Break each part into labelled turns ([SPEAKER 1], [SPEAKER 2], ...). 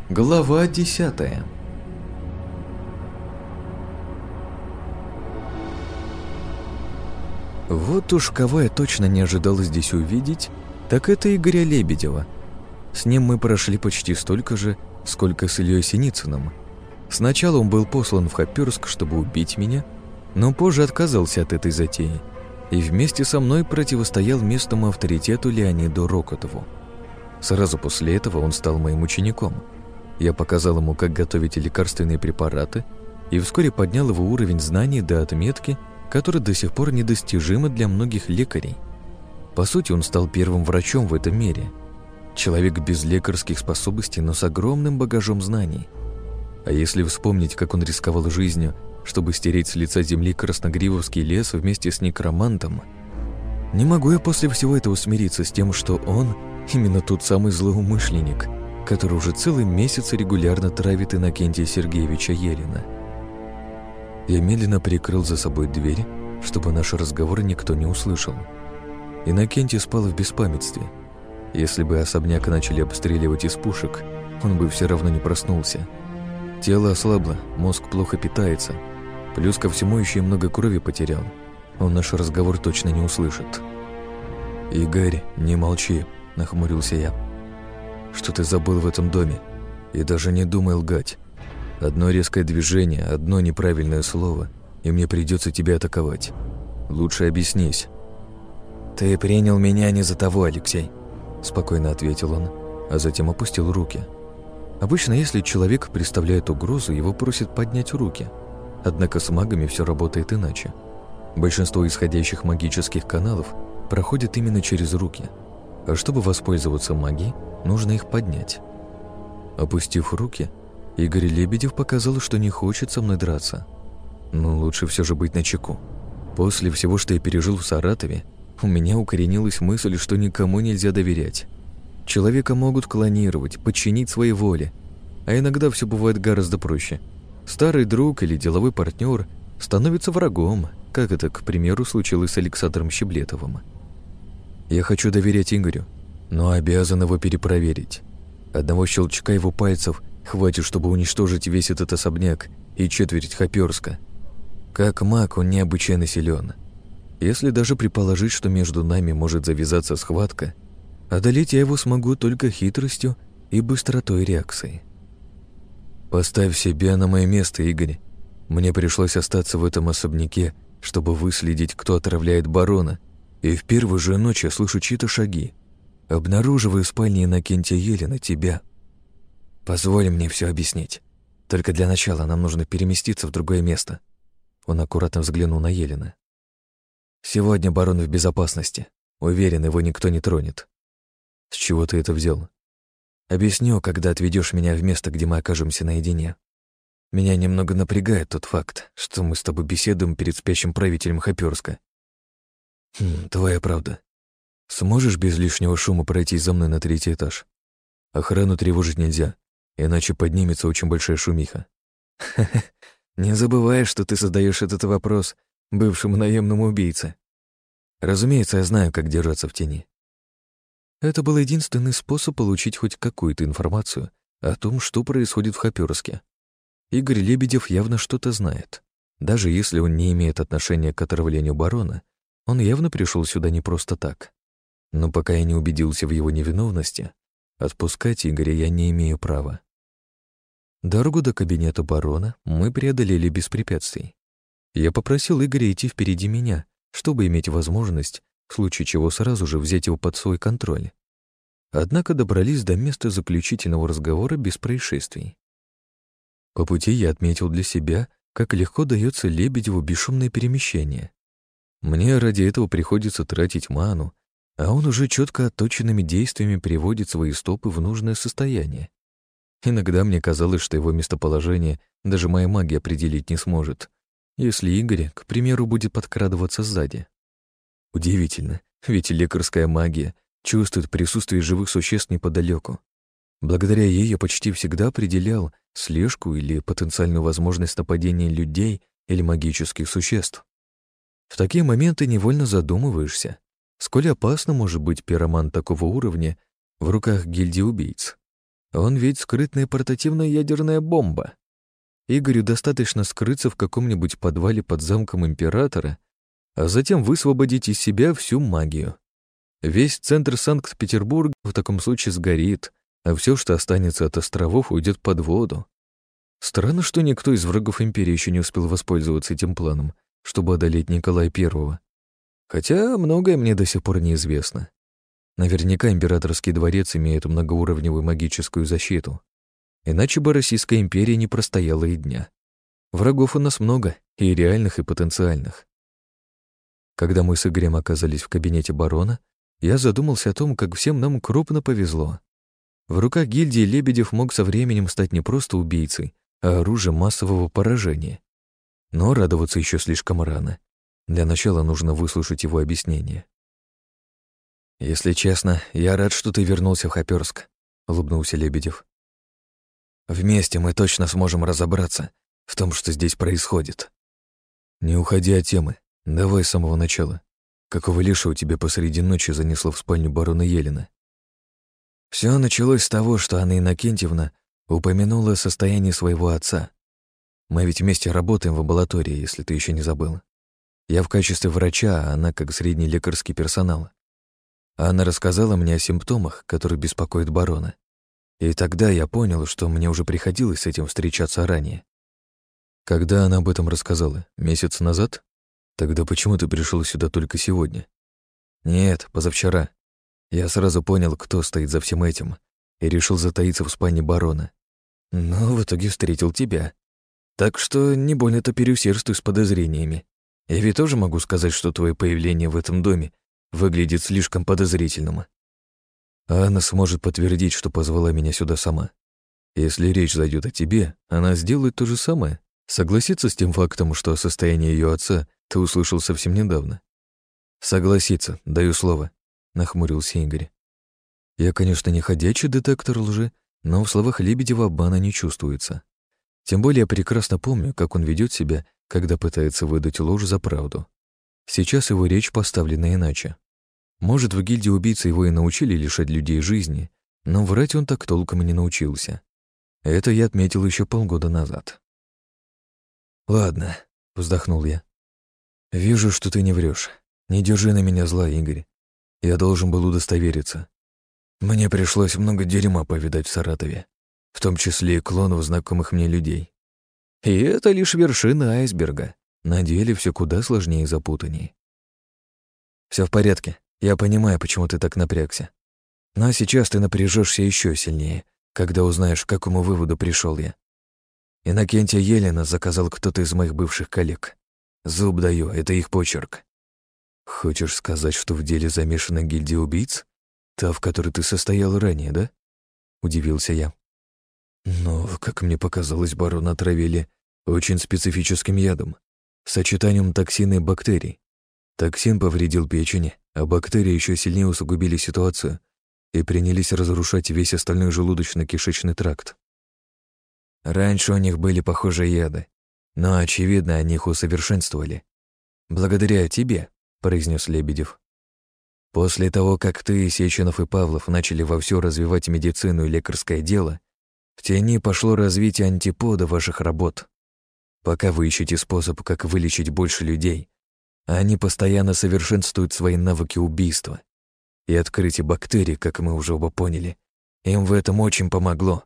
[SPEAKER 1] Глава 10. Вот уж кого я точно не ожидал здесь увидеть, так это Игоря Лебедева. С ним мы прошли почти столько же, сколько с Ильей Синицыным. Сначала он был послан в Хоперск, чтобы убить меня, но позже отказался от этой затеи и вместе со мной противостоял местному авторитету Леониду Рокотову. Сразу после этого он стал моим учеником. Я показал ему, как готовить лекарственные препараты, и вскоре поднял его уровень знаний до отметки, которая до сих пор недостижима для многих лекарей. По сути, он стал первым врачом в этом мире. Человек без лекарских способностей, но с огромным багажом знаний. А если вспомнить, как он рисковал жизнью, чтобы стереть с лица земли красногривовский лес вместе с некромантом, не могу я после всего этого смириться с тем, что он именно тот самый злоумышленник, который уже целый месяц регулярно травит Иннокентия Сергеевича Елена. Я медленно прикрыл за собой дверь, чтобы наши разговоры никто не услышал. Иннокентий спал в беспамятстве. Если бы особняк начали обстреливать из пушек, он бы все равно не проснулся. Тело ослабло, мозг плохо питается. Плюс ко всему еще и много крови потерял. Он наш разговор точно не услышит. «Игорь, не молчи», — нахмурился я. «Что ты забыл в этом доме? И даже не думай лгать. Одно резкое движение, одно неправильное слово, и мне придется тебя атаковать. Лучше объяснись». «Ты принял меня не за того, Алексей», — спокойно ответил он, а затем опустил руки. Обычно, если человек представляет угрозу, его просят поднять руки. Однако с магами все работает иначе. Большинство исходящих магических каналов проходит именно через руки. А чтобы воспользоваться магией, нужно их поднять. Опустив руки, Игорь Лебедев показал, что не хочет со мной драться. Но лучше все же быть начеку. После всего, что я пережил в Саратове, у меня укоренилась мысль, что никому нельзя доверять. Человека могут клонировать, подчинить своей воле, а иногда все бывает гораздо проще. Старый друг или деловой партнер становится врагом, как это, к примеру, случилось с Александром Щеблетовым. Я хочу доверять Игорю, но обязан его перепроверить. Одного щелчка его пальцев хватит, чтобы уничтожить весь этот особняк и четверть Хоперска. Как маг он необычайно силен. Если даже предположить, что между нами может завязаться схватка, одолеть я его смогу только хитростью и быстротой реакции. Поставь себя на мое место, Игорь. Мне пришлось остаться в этом особняке, чтобы выследить, кто отравляет барона, и в первую же ночь я слышу чьи-то шаги. Обнаруживаю в спальне Иннокентия Елена тебя. Позволь мне все объяснить. Только для начала нам нужно переместиться в другое место. Он аккуратно взглянул на Елена. Сегодня барон в безопасности. Уверен, его никто не тронет. С чего ты это взял? Объясню, когда отведешь меня в место, где мы окажемся наедине. Меня немного напрягает тот факт, что мы с тобой беседуем перед спящим правителем Хоперска. Твоя правда. Сможешь без лишнего шума пройти за мной на 3-й этаж? Охрану тревожить нельзя, иначе поднимется очень большая шумиха. Не забывай, что ты задаешь этот вопрос бывшему наемному убийце. Разумеется, я знаю, как держаться в тени. Это был единственный способ получить хоть какую-то информацию о том, что происходит в Хоперске. Игорь Лебедев явно что-то знает. Даже если он не имеет отношения к отравлению барона, он явно пришел сюда не просто так. Но пока я не убедился в его невиновности, отпускать Игоря я не имею права. Дорогу до кабинета барона мы преодолели без препятствий. Я попросил Игоря идти впереди меня, чтобы иметь возможность, в случае чего сразу же взять его под свой контроль. Однако добрались до места заключительного разговора без происшествий. По пути я отметил для себя, как легко дается Лебедеву бесшумное перемещение. Мне ради этого приходится тратить ману, а он уже четко отточенными действиями приводит свои стопы в нужное состояние. Иногда мне казалось, что его местоположение даже моя магия определить не сможет, если Игорь, к примеру, будет подкрадываться сзади. Удивительно, ведь лекарская магия чувствует присутствие живых существ неподалеку. Благодаря ей я почти всегда определял слежку или потенциальную возможность нападения людей или магических существ. В такие моменты невольно задумываешься, сколь опасно может быть пироман такого уровня в руках гильдии убийц. Он ведь скрытная портативная ядерная бомба. Игорю достаточно скрыться в каком-нибудь подвале под замком императора, а затем высвободить из себя всю магию. Весь центр Санкт-Петербурга в таком случае сгорит, а все, что останется от островов, уйдет под воду. Странно, что никто из врагов империи еще не успел воспользоваться этим планом, чтобы одолеть Николая I. Хотя многое мне до сих пор неизвестно. Наверняка императорский дворец имеет многоуровневую магическую защиту. Иначе бы Российская империя не простояла и дня. Врагов у нас много, и реальных, и потенциальных. Когда мы с Игорем оказались в кабинете барона, я задумался о том, как всем нам крупно повезло. В руках гильдии Лебедев мог со временем стать не просто убийцей, а оружием массового поражения. Но радоваться еще слишком рано. Для начала нужно выслушать его объяснение. «Если честно, я рад, что ты вернулся в Хоперск», — улыбнулся Лебедев. «Вместе мы точно сможем разобраться в том, что здесь происходит. Не уходи от темы. Давай с самого начала. Какого лешего тебя посреди ночи занесло в спальню барона Елена?» Все началось с того, что Анна Иннокентьевна упомянула о состоянии своего отца. Мы ведь вместе работаем в амбулатории, если ты еще не забыла. Я в качестве врача, а она как средний лекарский персонал. Анна рассказала мне о симптомах, которые беспокоят барона. И тогда я понял, что мне уже приходилось с этим встречаться ранее. Когда она об этом рассказала? Месяц назад? Тогда почему ты пришел сюда только сегодня? Нет, позавчера. Я сразу понял, кто стоит за всем этим, и решил затаиться в спальне барона. Но в итоге встретил тебя. Так что не больно-то переусердствуй с подозрениями. Я ведь тоже могу сказать, что твое появление в этом доме выглядит слишком подозрительным. А она сможет подтвердить, что позвала меня сюда сама. Если речь зайдет о тебе, она сделает то же самое. Согласится с тем фактом, что о состоянии ее отца ты услышал совсем недавно. Согласится, даю слово, нахмурился Игорь. Я, конечно, не ходячий детектор лжи, но в словах Лебедева обмана не чувствуется. Тем более я прекрасно помню, как он ведет себя, когда пытается выдать ложь за правду. Сейчас его речь поставлена иначе. Может, в гильдии убийц его и научили лишать людей жизни, но врать он так толком и не научился. Это я отметил еще полгода назад. «Ладно», — вздохнул я. «Вижу, что ты не врешь. Не держи на меня зла, Игорь. Я должен был удостовериться. Мне пришлось много дерьма повидать в Саратове, в том числе и клонов знакомых мне людей. И это лишь вершина айсберга. На деле все куда сложнее и запутаннее. Все в порядке. Я понимаю, почему ты так напрягся. Но сейчас ты напряжешься еще сильнее, когда узнаешь, к какому выводу пришел я. Иннокентия Елена заказал кто-то из моих бывших коллег. Зуб даю, это их почерк. Хочешь сказать, что в деле замешана гильдия убийц? Та, в которой ты состоял ранее, да? Удивился я. Но, как мне показалось, барона отравили очень специфическим ядом, сочетанием токсина и бактерий. Токсин повредил печень, а бактерии еще сильнее усугубили ситуацию и принялись разрушать весь остальной желудочно-кишечный тракт. Раньше у них были похожие яды, но, очевидно, они их усовершенствовали. «Благодаря тебе», — произнес Лебедев. «После того, как ты, Сеченов и Павлов начали вовсю развивать медицину и лекарское дело, в тени пошло развитие антипода ваших работ. Пока вы ищете способ, как вылечить больше людей, они постоянно совершенствуют свои навыки убийства. И открытие бактерий, как мы уже оба поняли, им в этом очень помогло».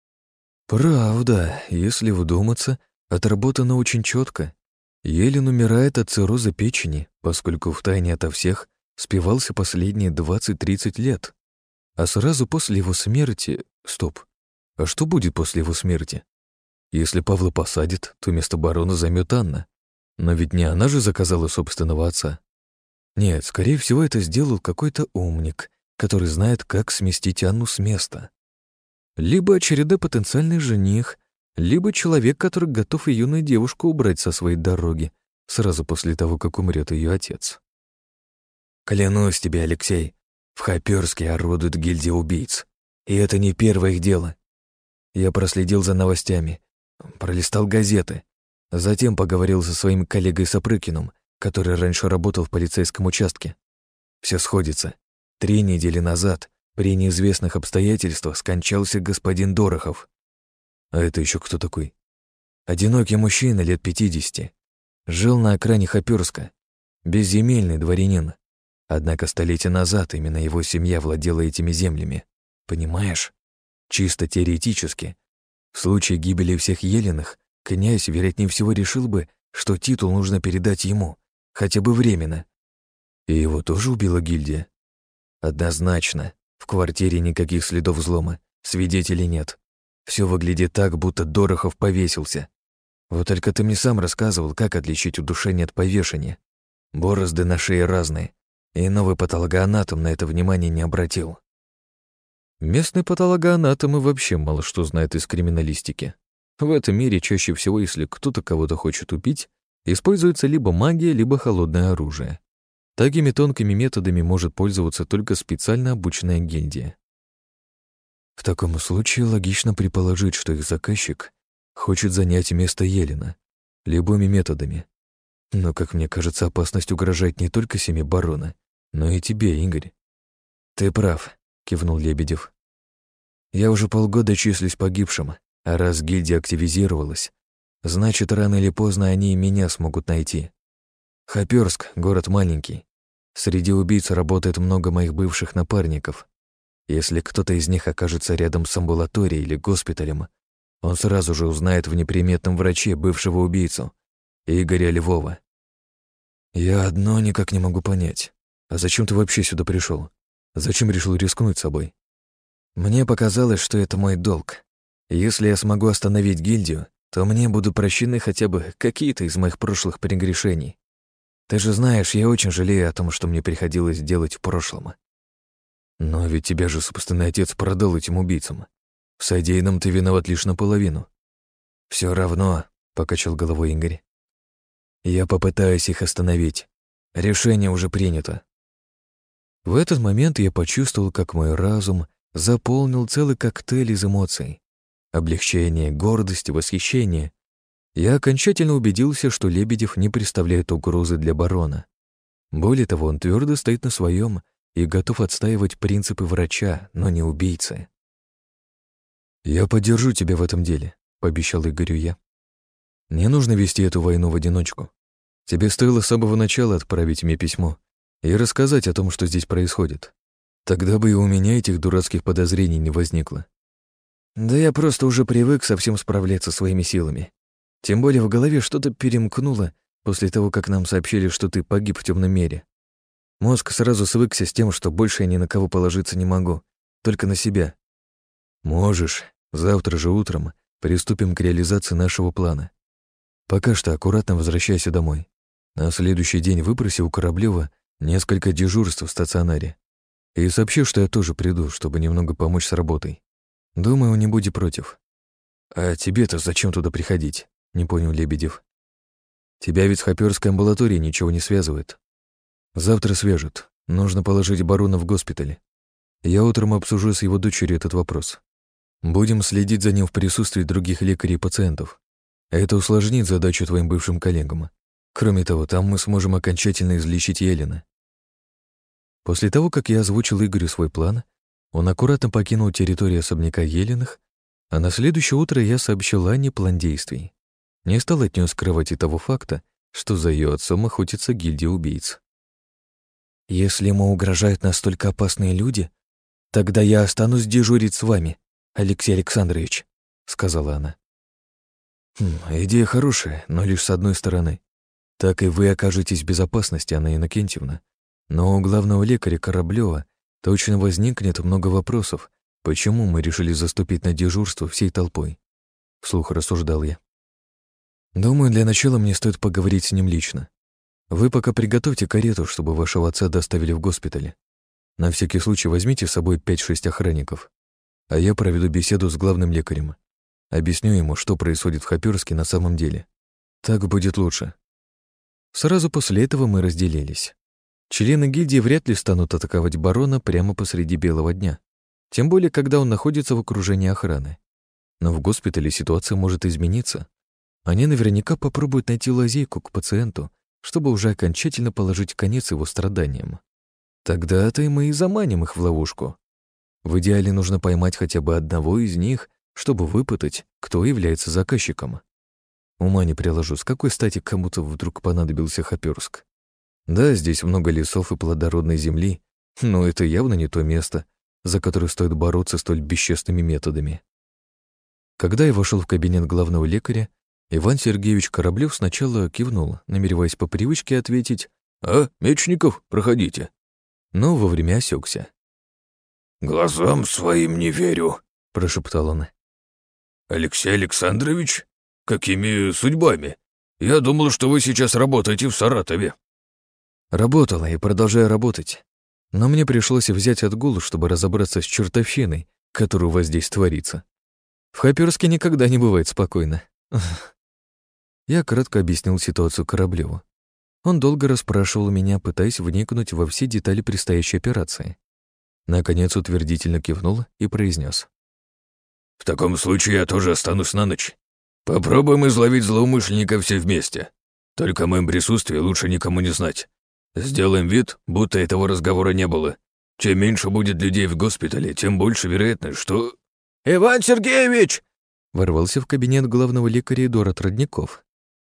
[SPEAKER 1] Правда, если вдуматься, отработано очень четко. Елен умирает от цирроза печени, поскольку втайне ото всех спивался последние 20-30 лет. А сразу после его смерти... Стоп. А что будет после его смерти? Если Павла посадят, то место барона займет Анна. Но ведь не она же заказала собственного отца. Нет, скорее всего, это сделал какой-то умник, который знает, как сместить Анну с места. Либо очередной потенциальный жених, либо человек, который готов и юную девушку убрать со своей дороги сразу после того, как умрет ее отец. Клянусь тебе, Алексей, в Хоперске орудует гильдия убийц. И это не первое их дело. Я проследил за новостями, пролистал газеты, затем поговорил со своим коллегой Сапрыкиным, который раньше работал в полицейском участке. Все сходится. 3 недели назад При неизвестных обстоятельствах скончался господин Дорохов. А это еще кто такой? Одинокий мужчина лет 50. Жил на окраине Хоперска. Безземельный дворянин. Однако столетия назад именно его семья владела этими землями. Понимаешь? Чисто теоретически. В случае гибели всех Елиных, князь, вероятнее всего, решил бы, что титул нужно передать ему, хотя бы временно. И его тоже убила гильдия? Однозначно. В квартире никаких следов взлома, свидетелей нет. Все выглядит так, будто Дорохов повесился. Вот только ты мне сам рассказывал, как отличить удушение от повешения. Борозды на шее разные, и новый патологоанатом на это внимание не обратил. Местные патологоанатомы вообще мало что знают из криминалистики. В этом мире чаще всего, если кто-то кого-то хочет убить, используется либо магия, либо холодное оружие. Такими тонкими методами может пользоваться только специально обученная гильдия. В таком случае логично предположить, что их заказчик хочет занять место Елена любыми методами. Но, как мне кажется, опасность угрожает не только семье барона, но и тебе, Игорь. Ты прав, кивнул Лебедев. Я уже полгода числюсь погибшим, а раз гильдия активизировалась, значит, рано или поздно они и меня смогут найти. Хоперск — город маленький. Среди убийц работает много моих бывших напарников. Если кто-то из них окажется рядом с амбулаторией или госпиталем, он сразу же узнает в неприметном враче бывшего убийцу, Игоря Львова. Я одно никак не могу понять. А зачем ты вообще сюда пришел? Зачем решил рискнуть собой? Мне показалось, что это мой долг. Если я смогу остановить гильдию, то мне будут прощены хотя бы какие-то из моих прошлых прегрешений. Ты же знаешь, я очень жалею о том, что мне приходилось делать в прошлом. Но ведь тебя же собственный отец продал этим убийцам. В содеянном ты виноват лишь наполовину. Все равно, — покачал головой Игорь. Я попытаюсь их остановить. Решение уже принято. В этот момент я почувствовал, как мой разум заполнил целый коктейль из эмоций. Облегчение, гордость, восхищение. Я окончательно убедился, что Лебедев не представляет угрозы для барона. Более того, он твердо стоит на своем и готов отстаивать принципы врача, но не убийцы. «Я поддержу тебя в этом деле», — пообещал Игорю я. «Не нужно вести эту войну в одиночку. Тебе стоило с самого начала отправить мне письмо и рассказать о том, что здесь происходит. Тогда бы и у меня этих дурацких подозрений не возникло». «Да я просто уже привык совсем справляться своими силами. Тем более в голове что-то перемкнуло после того, как нам сообщили, что ты погиб в темном мире. Мозг сразу свыкся с тем, что больше я ни на кого положиться не могу, только на себя. Можешь. Завтра же утром приступим к реализации нашего плана. Пока что аккуратно возвращайся домой. На следующий день выпроси у Кораблёва несколько дежурств в стационаре. И сообщи, что я тоже приду, чтобы немного помочь с работой. Думаю, он не будет против. А тебе-то зачем туда приходить? Не понял Лебедев. Тебя ведь с Хоперской амбулаторией ничего не связывает. Завтра свяжут. Нужно положить барона в госпиталь. Я утром обсужу с его дочерью этот вопрос. Будем следить за ним в присутствии других лекарей и пациентов. Это усложнит задачу твоим бывшим коллегам. Кроме того, там мы сможем окончательно излечить Елена. После того, как я озвучил Игорю свой план, он аккуратно покинул территорию особняка Еленых, а на следующее утро я сообщил Анне план действий. Не стал от нее скрывать и того факта, что за ее отцом охотится гильдия убийц. «Если ему угрожают настолько опасные люди, тогда я останусь дежурить с вами, Алексей Александрович», — сказала она. «Идея хорошая, но лишь с одной стороны. Так и вы окажетесь в безопасности, Анна Иннокентьевна. Но у главного лекаря Кораблёва точно возникнет много вопросов, почему мы решили заступить на дежурство всей толпой», — вслух рассуждал я. «Думаю, для начала мне стоит поговорить с ним лично. Вы пока приготовьте карету, чтобы вашего отца доставили в госпиталь. На всякий случай возьмите с собой 5-6 охранников, а я проведу беседу с главным лекарем. Объясню ему, что происходит в Хоперске на самом деле. Так будет лучше». Сразу после этого мы разделились. Члены гильдии вряд ли станут атаковать барона прямо посреди белого дня, тем более, когда он находится в окружении охраны. Но в госпитале ситуация может измениться. Они наверняка попробуют найти лазейку к пациенту, чтобы уже окончательно положить конец его страданиям. Тогда-то и мы и заманим их в ловушку. В идеале нужно поймать хотя бы одного из них, чтобы выпытать, кто является заказчиком. Ума не приложу, с какой стати кому-то вдруг понадобился Хоперск. Да, здесь много лесов и плодородной земли, но это явно не то место, за которое стоит бороться столь бесчестными методами. Когда я вошел в кабинет главного лекаря, Иван Сергеевич Кораблев сначала кивнул, намереваясь по привычке ответить «А, Мечников, проходите», но вовремя осекся.
[SPEAKER 2] «Глазам своим не верю», —
[SPEAKER 1] прошептал он.
[SPEAKER 2] «Алексей Александрович? Какими судьбами? Я думал, что вы сейчас работаете в Саратове».
[SPEAKER 1] Работала и продолжаю работать. Но мне пришлось взять отгул, чтобы разобраться с чертовщиной, которая у вас здесь творится. В Хоперске никогда не бывает спокойно. Я кратко объяснил ситуацию Кораблеву. Он долго расспрашивал меня, пытаясь вникнуть во все детали предстоящей операции. Наконец утвердительно кивнул и произнес:
[SPEAKER 2] «В таком случае я тоже останусь на ночь. Попробуем изловить злоумышленника все вместе. Только о моем присутствии лучше никому не знать. Сделаем вид, будто этого разговора не было. Чем меньше будет людей в госпитале, тем больше вероятность, что...» «Иван Сергеевич!» —
[SPEAKER 1] ворвался в кабинет главного лекаря Эдуард Родников.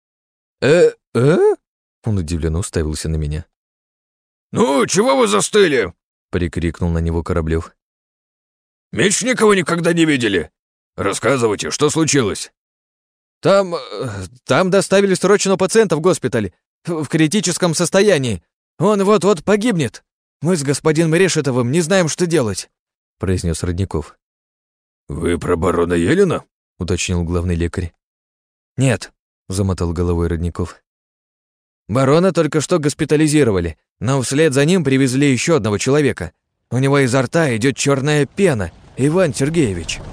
[SPEAKER 1] Он удивленно уставился на меня.
[SPEAKER 2] «Ну, чего вы застыли?»
[SPEAKER 1] — прикрикнул на него Кораблев.
[SPEAKER 2] «Мечникова никогда не видели? Рассказывайте, что случилось?»
[SPEAKER 3] Там доставили срочного пациента в госпиталь, в критическом состоянии. Он вот-вот погибнет. Мы с господином Решетовым не знаем, что делать», — произнес Родников.
[SPEAKER 2] «Вы про барона Елена?»
[SPEAKER 1] — уточнил главный лекарь.
[SPEAKER 3] «Нет», — замотал головой Родников. «Барона только что госпитализировали, но вслед за ним привезли еще одного человека. У него изо рта идет черная пена, Иван Сергеевич».